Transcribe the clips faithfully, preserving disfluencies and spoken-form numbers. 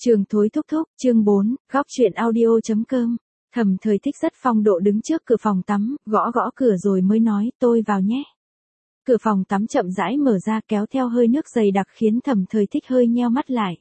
Trường thối thúc thúc, chương bốn, góc chuyện audio.com. Thẩm Thời Thích rất phong độ đứng trước cửa phòng tắm, gõ gõ cửa rồi mới nói, tôi vào nhé. Cửa phòng tắm chậm rãi mở ra kéo theo hơi nước dày đặc khiến Thẩm Thời Thích hơi nheo mắt lại.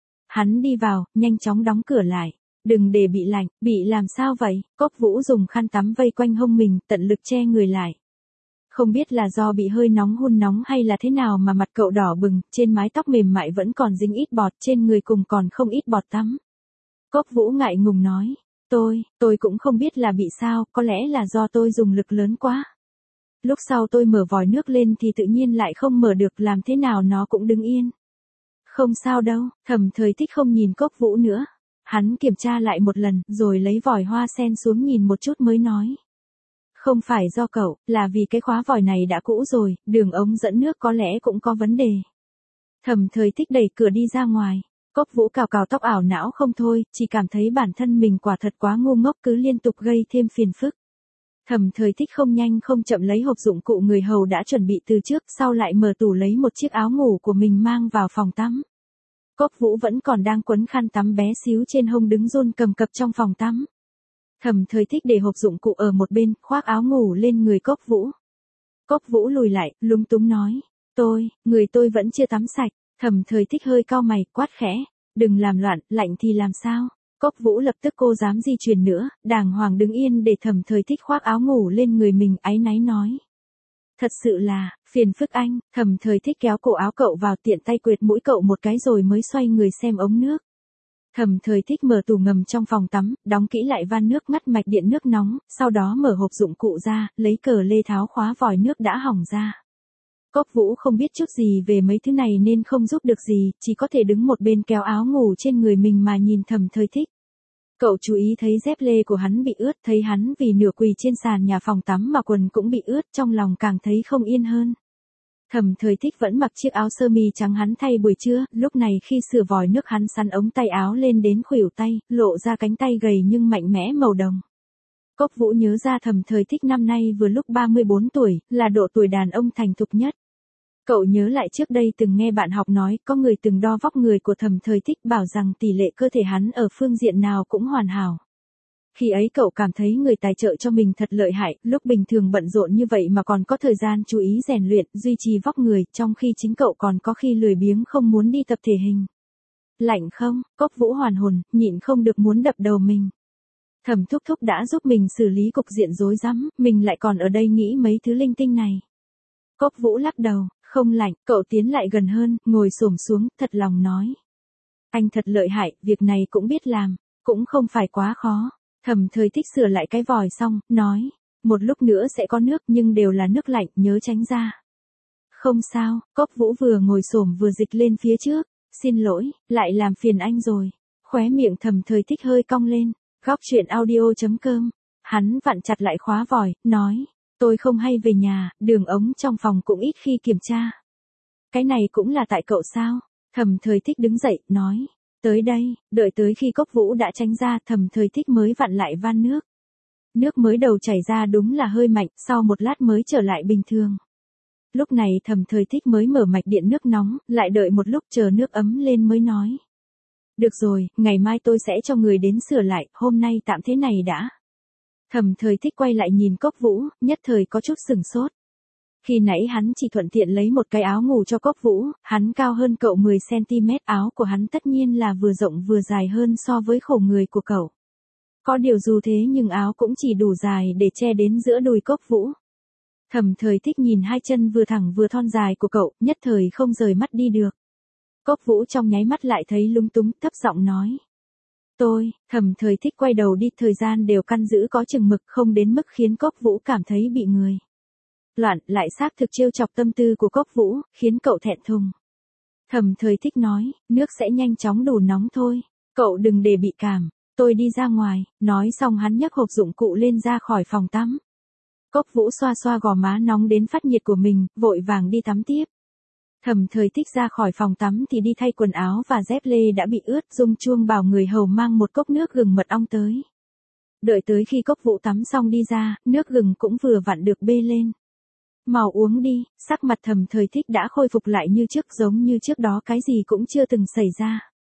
Hắn đi vào, nhanh chóng đóng cửa lại. Đừng để bị lạnh, bị làm sao vậy? Cốc Vũ dùng khăn tắm vây quanh hông mình, tận lực che người lại. Không biết là do bị hơi nóng hun nóng hay là thế nào mà mặt cậu đỏ bừng, trên mái tóc mềm mại vẫn còn dính ít bọt, trên người cùng còn không ít bọt tắm. Cốc Vũ ngại ngùng nói, tôi, tôi cũng không biết là bị sao, có lẽ là do tôi dùng lực lớn quá. Lúc sau tôi mở vòi nước lên thì tự nhiên lại không mở được, làm thế nào nó cũng đứng yên. Không sao đâu, Thẩm Thời Thích không nhìn Cốc Vũ nữa. Hắn kiểm tra lại một lần, rồi lấy vòi hoa sen xuống nhìn một chút mới nói. Không phải do cậu, là vì cái khóa vòi này đã cũ rồi, đường ống dẫn nước có lẽ cũng có vấn đề. Thẩm Thời Thích đẩy cửa đi ra ngoài. Cốc Vũ cào cào tóc ảo não không thôi, chỉ cảm thấy bản thân mình quả thật quá ngu ngốc, cứ liên tục gây thêm phiền phức. Thẩm Thời Thích không nhanh không chậm lấy hộp dụng cụ người hầu đã chuẩn bị từ trước, sau lại mở tủ lấy một chiếc áo ngủ của mình mang vào phòng tắm. Cốc Vũ vẫn còn đang quấn khăn tắm bé xíu trên hông đứng run cầm cập trong phòng tắm. Thẩm Thời Thích để hộp dụng cụ ở một bên, khoác áo ngủ lên người Cốc Vũ. Cốc Vũ lùi lại, lúng túng nói, tôi, người tôi vẫn chưa tắm sạch. Thẩm Thời Thích hơi cau mày, quát khẽ, đừng làm loạn, lạnh thì làm sao? Cốc Vũ lập tức cô dám di chuyển nữa, đàng hoàng đứng yên để Thẩm Thời Thích khoác áo ngủ lên người mình, áy náy nói. Thật sự là, phiền phức anh. Thẩm Thời Thích kéo cổ áo cậu vào, tiện tay quệt mũi cậu một cái rồi mới xoay người xem ống nước. Thẩm Thời Thích mở tủ ngầm trong phòng tắm, đóng kỹ lại van nước, ngắt mạch điện nước nóng, sau đó mở hộp dụng cụ ra, lấy cờ lê tháo khóa vòi nước đã hỏng ra. Cốc Vũ không biết chút gì về mấy thứ này nên không giúp được gì, chỉ có thể đứng một bên kéo áo ngủ trên người mình mà nhìn Thẩm Thời Thích. Cậu chú ý thấy dép lê của hắn bị ướt, thấy hắn vì nửa quỳ trên sàn nhà phòng tắm mà quần cũng bị ướt, trong lòng càng thấy không yên hơn. Thẩm Thời Thích vẫn mặc chiếc áo sơ mi trắng hắn thay buổi trưa, lúc này khi sửa vòi nước hắn sắn ống tay áo lên đến khuỷu tay, lộ ra cánh tay gầy nhưng mạnh mẽ màu đồng. Cốc Vũ nhớ ra Thẩm Thời Thích năm nay vừa lúc ba mươi bốn tuổi, là độ tuổi đàn ông thành thục nhất. Cậu nhớ lại trước đây từng nghe bạn học nói, có người từng đo vóc người của Thẩm Thời Thích bảo rằng tỷ lệ cơ thể hắn ở phương diện nào cũng hoàn hảo. Khi ấy cậu cảm thấy người tài trợ cho mình thật lợi hại, lúc bình thường bận rộn như vậy mà còn có thời gian chú ý rèn luyện, duy trì vóc người, trong khi chính cậu còn có khi lười biếng không muốn đi tập thể hình. Lạnh không? Cốc Vũ hoàn hồn, nhịn không được muốn đập đầu mình. Thẩm Thúc Thúc đã giúp mình xử lý cục diện rối rắm, mình lại còn ở đây nghĩ mấy thứ linh tinh này. Cốc Vũ lắc đầu, không lạnh, cậu tiến lại gần hơn, ngồi xổm xuống, thật lòng nói. Anh thật lợi hại, việc này cũng biết làm, cũng không phải quá khó. Thẩm Thời Thích sửa lại cái vòi xong, nói, một lúc nữa sẽ có nước nhưng đều là nước lạnh, nhớ tránh ra. Không sao, Cốc Vũ vừa ngồi xổm vừa dịch lên phía trước, xin lỗi, lại làm phiền anh rồi. Khóe miệng Thẩm Thời Thích hơi cong lên, góc chuyện audio.com. Hắn vặn chặt lại khóa vòi, nói, tôi không hay về nhà, đường ống trong phòng cũng ít khi kiểm tra. Cái này cũng là tại cậu sao? Thẩm Thời Thích đứng dậy, nói. Tới đây, đợi tới khi Cốc Vũ đã tránh ra, Thẩm Thời Thích mới vặn lại van nước. Nước mới đầu chảy ra đúng là hơi mạnh, sau một lát mới trở lại bình thường. Lúc này Thẩm Thời Thích mới mở mạch điện nước nóng, lại đợi một lúc chờ nước ấm lên mới nói. Được rồi, ngày mai tôi sẽ cho người đến sửa lại, hôm nay tạm thế này đã. Thẩm Thời Thích quay lại nhìn Cốc Vũ, nhất thời có chút sửng sốt. Khi nãy hắn chỉ thuận tiện lấy một cái áo ngủ cho Cốc Vũ, hắn cao hơn cậu mười xăng ti mét, áo của hắn tất nhiên là vừa rộng vừa dài hơn so với khổ người của cậu. Có điều dù thế nhưng áo cũng chỉ đủ dài để che đến giữa đùi Cốc Vũ. Thẩm Thời Thích nhìn hai chân vừa thẳng vừa thon dài của cậu, nhất thời không rời mắt đi được. Cốc Vũ trong nháy mắt lại thấy lung túng, thấp giọng nói. Tôi, Thẩm Thời Thích quay đầu đi, thời gian đều căn giữ có chừng mực, không đến mức khiến Cốc Vũ cảm thấy bị người loạn, lại xác thực trêu chọc tâm tư của Cốc Vũ, khiến cậu thẹn thùng. Thẩm Thời Thích nói, nước sẽ nhanh chóng đủ nóng thôi, cậu đừng để bị cảm, tôi đi ra ngoài, nói xong hắn nhấc hộp dụng cụ lên ra khỏi phòng tắm. Cốc Vũ xoa xoa gò má nóng đến phát nhiệt của mình, vội vàng đi tắm tiếp. Thẩm Thời Thích ra khỏi phòng tắm thì đi thay quần áo và dép lê đã bị ướt, Dung Chuông bảo người hầu mang một cốc nước gừng mật ong tới. Đợi tới khi Cốc Vũ tắm xong đi ra, nước gừng cũng vừa vặn được bê lên. Mau uống đi, sắc mặt Thẩm Thời Thích đã khôi phục lại như trước, giống như trước đó cái gì cũng chưa từng xảy ra.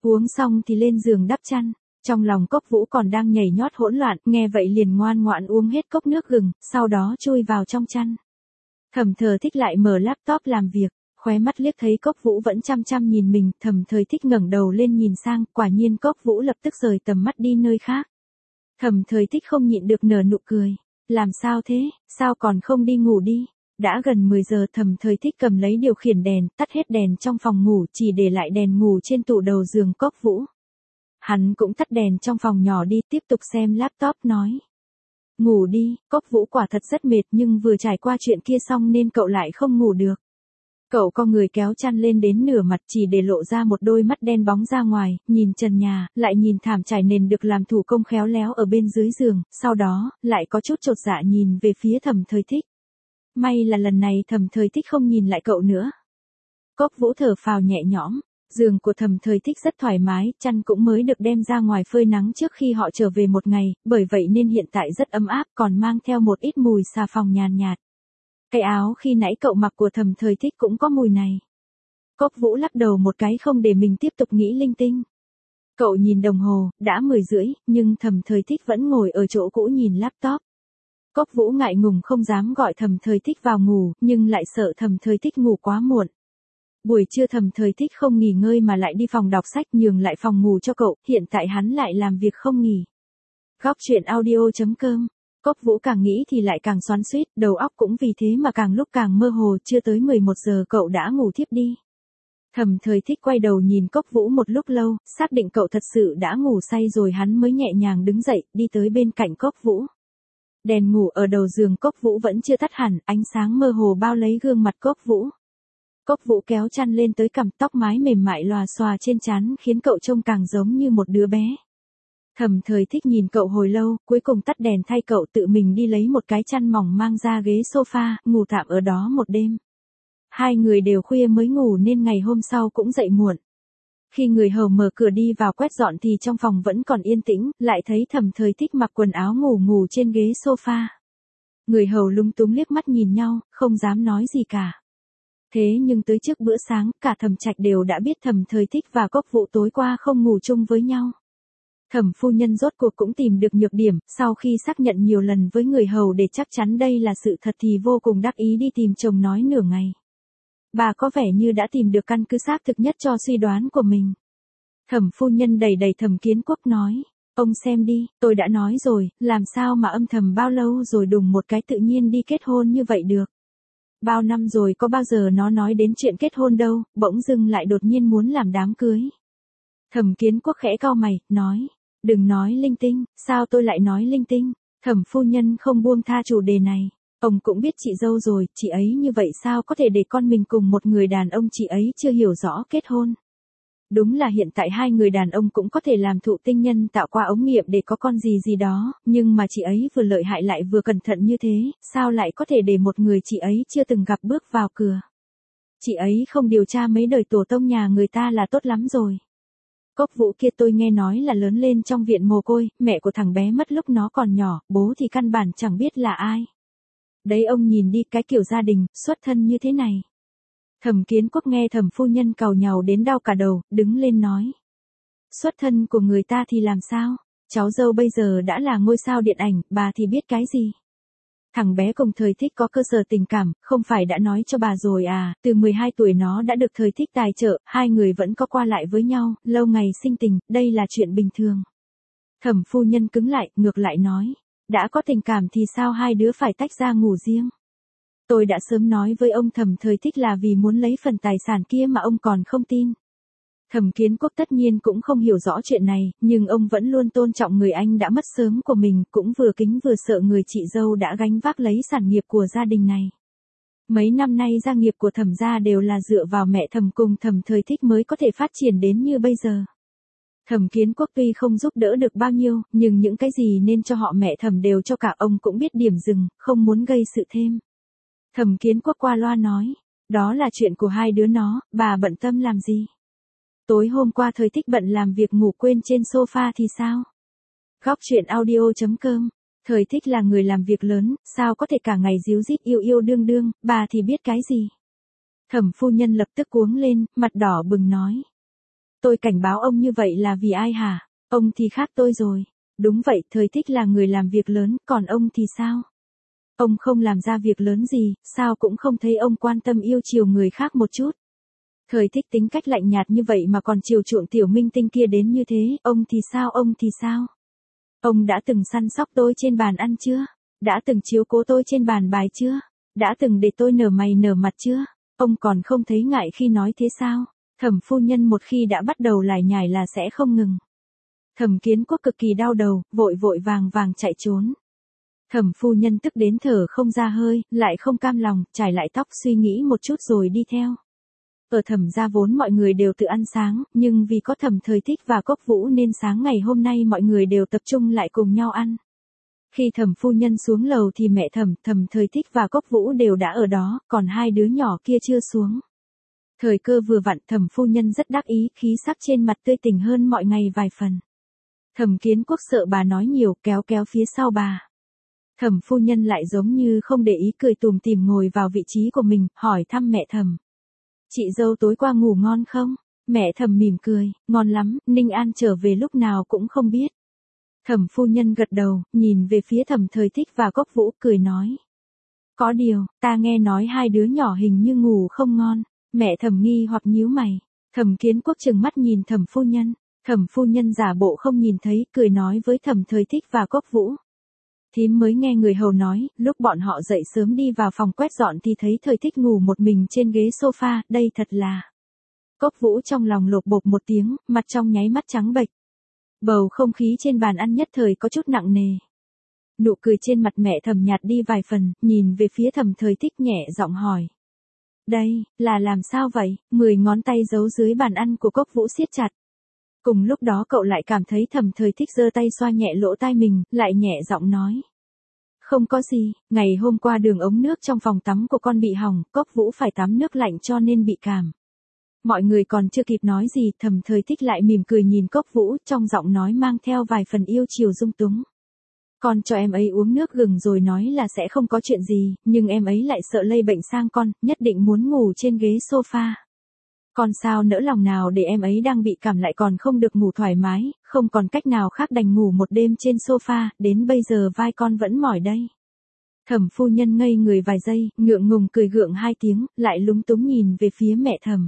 Uống xong thì lên giường đắp chăn. Trong lòng Cốc Vũ còn đang nhảy nhót hỗn loạn, nghe vậy liền ngoan ngoãn uống hết cốc nước gừng, sau đó chui vào trong chăn. Thẩm Thờ Thích lại mở laptop làm việc, khóe mắt liếc thấy Cốc Vũ vẫn chăm chăm nhìn mình, Thẩm Thời Thích ngẩng đầu lên nhìn sang, quả nhiên Cốc Vũ lập tức rời tầm mắt đi nơi khác. Thẩm Thời Thích không nhịn được nở nụ cười, làm sao thế, sao còn không đi ngủ đi? Đã gần mười giờ, Thẩm Thời Thích cầm lấy điều khiển đèn, tắt hết đèn trong phòng ngủ, chỉ để lại đèn ngủ trên tủ đầu giường Cốc Vũ. Hắn cũng tắt đèn trong phòng nhỏ đi, tiếp tục xem laptop nói. Ngủ đi, Cốc Vũ quả thật rất mệt nhưng vừa trải qua chuyện kia xong nên cậu lại không ngủ được. Cậu co người kéo chăn lên đến nửa mặt chỉ để lộ ra một đôi mắt đen bóng ra ngoài, nhìn trần nhà, lại nhìn thảm trải nền được làm thủ công khéo léo ở bên dưới giường, sau đó, lại có chút chột dạ nhìn về phía Thẩm Thời Thích. May là lần này Thẩm Thời Thích không nhìn lại cậu nữa. Cốc Vũ thở phào nhẹ nhõm. Giường của Thẩm Thời Thích rất thoải mái, chăn cũng mới được đem ra ngoài phơi nắng trước khi họ trở về một ngày, bởi vậy nên hiện tại rất ấm áp, còn mang theo một ít mùi xà phòng nhàn nhạt. Cái áo khi nãy cậu mặc của Thẩm Thời Thích cũng có mùi này. Cốc Vũ lắc đầu một cái không để mình tiếp tục nghĩ linh tinh. Cậu nhìn đồng hồ, đã mười rưỡi, nhưng Thẩm Thời Thích vẫn ngồi ở chỗ cũ nhìn laptop. Cốc Vũ ngại ngùng không dám gọi Thẩm Thời Thích vào ngủ, nhưng lại sợ Thẩm Thời Thích ngủ quá muộn. Buổi trưa Thẩm Thời Thích không nghỉ ngơi mà lại đi phòng đọc sách nhường lại phòng ngủ cho cậu, hiện tại hắn lại làm việc không nghỉ. Góc truyện audio chấm com. Cốc Vũ càng nghĩ thì lại càng xoắn xuýt, đầu óc cũng vì thế mà càng lúc càng mơ hồ, chưa tới mười một giờ cậu đã ngủ thiếp đi. Thẩm Thời Thích quay đầu nhìn Cốc Vũ một lúc lâu, xác định cậu thật sự đã ngủ say rồi hắn mới nhẹ nhàng đứng dậy, đi tới bên cạnh Cốc Vũ. Đèn ngủ ở đầu giường Cốc Vũ vẫn chưa tắt hẳn, ánh sáng mơ hồ bao lấy gương mặt Cốc Vũ. Cốc Vũ kéo chăn lên tới cằm, tóc mái mềm mại lòa xòa trên trán khiến cậu trông càng giống như một đứa bé. Thẩm Thời Thích nhìn cậu hồi lâu, cuối cùng tắt đèn thay cậu tự mình đi lấy một cái chăn mỏng mang ra ghế sofa, ngủ tạm ở đó một đêm. Hai người đều khuya mới ngủ nên ngày hôm sau cũng dậy muộn. Khi người hầu mở cửa đi vào quét dọn thì trong phòng vẫn còn yên tĩnh, lại thấy Thẩm Thời Thích mặc quần áo ngủ ngủ trên ghế sofa. Người hầu lúng túng liếc mắt nhìn nhau, không dám nói gì cả. Thế nhưng tới trước bữa sáng, cả Thẩm Trạch đều đã biết Thẩm Thời Thích và Cốc Vũ tối qua không ngủ chung với nhau. Thẩm phu nhân rốt cuộc cũng tìm được nhược điểm, sau khi xác nhận nhiều lần với người hầu để chắc chắn đây là sự thật thì vô cùng đắc ý đi tìm chồng nói nửa ngày. Bà có vẻ như đã tìm được căn cứ xác thực nhất cho suy đoán của mình. Thẩm phu nhân đầy đầy Thẩm Kiến Quốc nói, ông xem đi, tôi đã nói rồi, làm sao mà âm thầm bao lâu rồi đùng một cái tự nhiên đi kết hôn như vậy được. Bao năm rồi có bao giờ nó nói đến chuyện kết hôn đâu, bỗng dưng lại đột nhiên muốn làm đám cưới. Thẩm Kiến Quốc khẽ cau mày, nói, đừng nói linh tinh, sao tôi lại nói linh tinh, Thẩm phu nhân không buông tha chủ đề này. Ông cũng biết chị dâu rồi, chị ấy như vậy sao có thể để con mình cùng một người đàn ông chị ấy chưa hiểu rõ kết hôn. Đúng là hiện tại hai người đàn ông cũng có thể làm thụ tinh nhân tạo qua ống nghiệm để có con gì gì đó, nhưng mà chị ấy vừa lợi hại lại vừa cẩn thận như thế, sao lại có thể để một người chị ấy chưa từng gặp bước vào cửa. Chị ấy không điều tra mấy đời tổ tông nhà người ta là tốt lắm rồi. Cốc Vũ kia tôi nghe nói là lớn lên trong viện mồ côi, mẹ của thằng bé mất lúc nó còn nhỏ, bố thì căn bản chẳng biết là ai. Đấy ông nhìn đi cái kiểu gia đình, xuất thân như thế này. Thẩm Kiến Quốc nghe Thẩm phu nhân càu nhàu đến đau cả đầu, đứng lên nói. Xuất thân của người ta thì làm sao? Cháu dâu bây giờ đã là ngôi sao điện ảnh, bà thì biết cái gì? Thằng bé cùng Thời Thích có cơ sở tình cảm, không phải đã nói cho bà rồi à, từ mười hai tuổi nó đã được Thời Thích tài trợ, hai người vẫn có qua lại với nhau, lâu ngày sinh tình, đây là chuyện bình thường. Thẩm phu nhân cứng lại, ngược lại nói, đã có tình cảm thì sao hai đứa phải tách ra ngủ riêng? Tôi đã sớm nói với ông Thẩm Thời Thích là vì muốn lấy phần tài sản kia mà ông còn không tin. Thẩm Kiến Quốc tất nhiên cũng không hiểu rõ chuyện này, nhưng ông vẫn luôn tôn trọng người anh đã mất sớm của mình, cũng vừa kính vừa sợ người chị dâu đã gánh vác lấy sản nghiệp của gia đình này. Mấy năm nay gia nghiệp của Thẩm gia đều là dựa vào mẹ Thẩm cùng Thẩm Thời Thích mới có thể phát triển đến như bây giờ. Thẩm Kiến Quốc tuy không giúp đỡ được bao nhiêu, nhưng những cái gì nên cho họ mẹ Thẩm đều cho cả, ông cũng biết điểm dừng, không muốn gây sự thêm. Thẩm Kiến Quốc qua loa nói, đó là chuyện của hai đứa nó, bà bận tâm làm gì? Tối hôm qua Thời Thích bận làm việc ngủ quên trên sofa thì sao? Góc truyện audio chấm com. Thời Thích là người làm việc lớn, sao có thể cả ngày díu dít yêu yêu đương đương, bà thì biết cái gì? Thẩm phu nhân lập tức cuống lên, mặt đỏ bừng nói. Tôi cảnh báo ông như vậy là vì ai hả? Ông thì khác tôi rồi. Đúng vậy, Thời Thích là người làm việc lớn, còn ông thì sao? Ông không làm ra việc lớn gì, sao cũng không thấy ông quan tâm yêu chiều người khác một chút. Thời Thích tính cách lạnh nhạt như vậy mà còn chiều chuộng tiểu minh tinh kia đến như thế, ông thì sao, ông thì sao? Ông đã từng săn sóc tôi trên bàn ăn chưa? Đã từng chiếu cố tôi trên bàn bài chưa? Đã từng để tôi nở mày nở mặt chưa? Ông còn không thấy ngại khi nói thế sao? Thẩm phu nhân một khi đã bắt đầu lải nhải là sẽ không ngừng. Thẩm Kiến Quốc cực kỳ đau đầu, vội vội vàng vàng chạy trốn. Thẩm phu nhân tức đến thở không ra hơi, lại không cam lòng, trải lại tóc suy nghĩ một chút rồi đi theo. Ở Thẩm gia vốn mọi người đều tự ăn sáng, nhưng vì có Thẩm Thời Thích và Cốc Vũ nên sáng ngày hôm nay mọi người đều tập trung lại cùng nhau ăn. Khi Thẩm phu nhân xuống lầu thì mẹ Thẩm, Thẩm Thời Thích và Cốc Vũ đều đã ở đó, còn hai đứa nhỏ kia chưa xuống. Thời cơ vừa vặn, Thẩm phu nhân rất đắc ý, khí sắc trên mặt tươi tỉnh hơn mọi ngày vài phần. Thẩm Kiến Quốc sợ bà nói nhiều, kéo kéo phía sau bà. Thẩm phu nhân lại giống như không để ý, cười tủm tỉm ngồi vào vị trí của mình, hỏi thăm mẹ Thẩm. Chị dâu tối qua ngủ ngon không? Mẹ Thẩm mỉm cười, ngon lắm, Ninh An trở về lúc nào cũng không biết. Thẩm phu nhân gật đầu, nhìn về phía Thẩm Thời Thích và Cốc Vũ, cười nói. Có điều, ta nghe nói hai đứa nhỏ hình như ngủ không ngon. Mẹ Thẩm nghi hoặc nhíu mày. Thẩm Kiến Quốc trừng mắt nhìn Thẩm phu nhân. Thẩm phu nhân giả bộ không nhìn thấy, cười nói với Thẩm Thời Thích và Cốc Vũ. Thím mới nghe người hầu nói, lúc bọn họ dậy sớm đi vào phòng quét dọn thì thấy Thời Thích ngủ một mình trên ghế sofa, đây thật là. Cốc Vũ trong lòng lột bột một tiếng, mặt trong nháy mắt trắng bệch. Bầu không khí trên bàn ăn nhất thời có chút nặng nề. Nụ cười trên mặt mẹ Thẩm nhạt đi vài phần, nhìn về phía Thẩm Thời Thích nhẹ giọng hỏi. Đây, là làm sao vậy? Mười ngón tay giấu dưới bàn ăn của Cốc Vũ siết chặt. Cùng lúc đó cậu lại cảm thấy Thẩm Thời Thích giơ tay xoa nhẹ lỗ tai mình, lại nhẹ giọng nói. Không có gì, ngày hôm qua đường ống nước trong phòng tắm của con bị hỏng, Cốc Vũ phải tắm nước lạnh cho nên bị cảm. Mọi người còn chưa kịp nói gì, Thẩm Thời Thích lại mỉm cười nhìn Cốc Vũ, trong giọng nói mang theo vài phần yêu chiều dung túng. Con cho em ấy uống nước gừng rồi nói là sẽ không có chuyện gì, nhưng em ấy lại sợ lây bệnh sang con, nhất định muốn ngủ trên ghế sofa. Con sao nỡ lòng nào để em ấy đang bị cảm lại còn không được ngủ thoải mái, không còn cách nào khác đành ngủ một đêm trên sofa, đến bây giờ vai con vẫn mỏi đây. Thẩm phu nhân ngây người vài giây, ngượng ngùng cười gượng hai tiếng, lại lúng túng nhìn về phía mẹ Thẩm.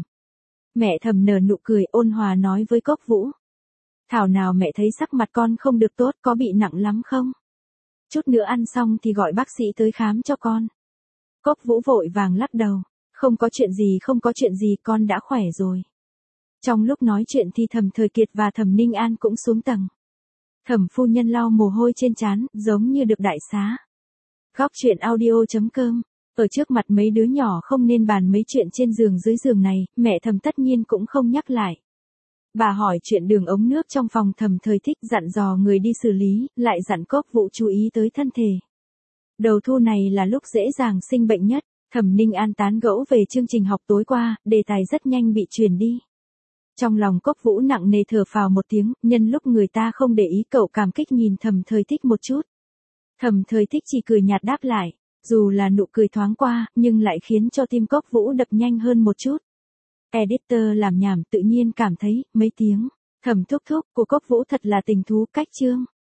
Mẹ Thẩm nở nụ cười ôn hòa nói với Cốc Vũ. Thảo nào mẹ thấy sắc mặt con không được tốt, có bị nặng lắm không? Chút nữa ăn xong thì gọi bác sĩ tới khám cho con. Cốc Vũ vội vàng lắc đầu. Không có chuyện gì, không có chuyện gì, con đã khỏe rồi. Trong lúc nói chuyện thì Thẩm Thời Kiệt và Thẩm Ninh An cũng xuống tầng. Thẩm phu nhân lau mồ hôi trên trán, giống như được đại xá. Góc truyện audio chấm com. Ở trước mặt mấy đứa nhỏ không nên bàn mấy chuyện trên giường dưới giường này, mẹ Thẩm tất nhiên cũng không nhắc lại. Bà hỏi chuyện đường ống nước trong phòng Thẩm Thời Thích, dặn dò người đi xử lý, lại dặn Cốc Vũ chú ý tới thân thể. Đầu thu này là lúc dễ dàng sinh bệnh nhất. Thẩm Ninh An tán gẫu về chương trình học tối qua, đề tài rất nhanh bị truyền đi. Trong lòng Cốc Vũ nặng nề thở phào một tiếng, nhân lúc người ta không để ý cậu cảm kích nhìn Thẩm Thời Thích một chút. Thẩm Thời Thích chỉ cười nhạt đáp lại, dù là nụ cười thoáng qua, nhưng lại khiến cho tim Cốc Vũ đập nhanh hơn một chút. Editor làm nhảm tự nhiên cảm thấy, mấy tiếng, Thẩm thúc thúc của Cốc Vũ thật là tình thú cách chương.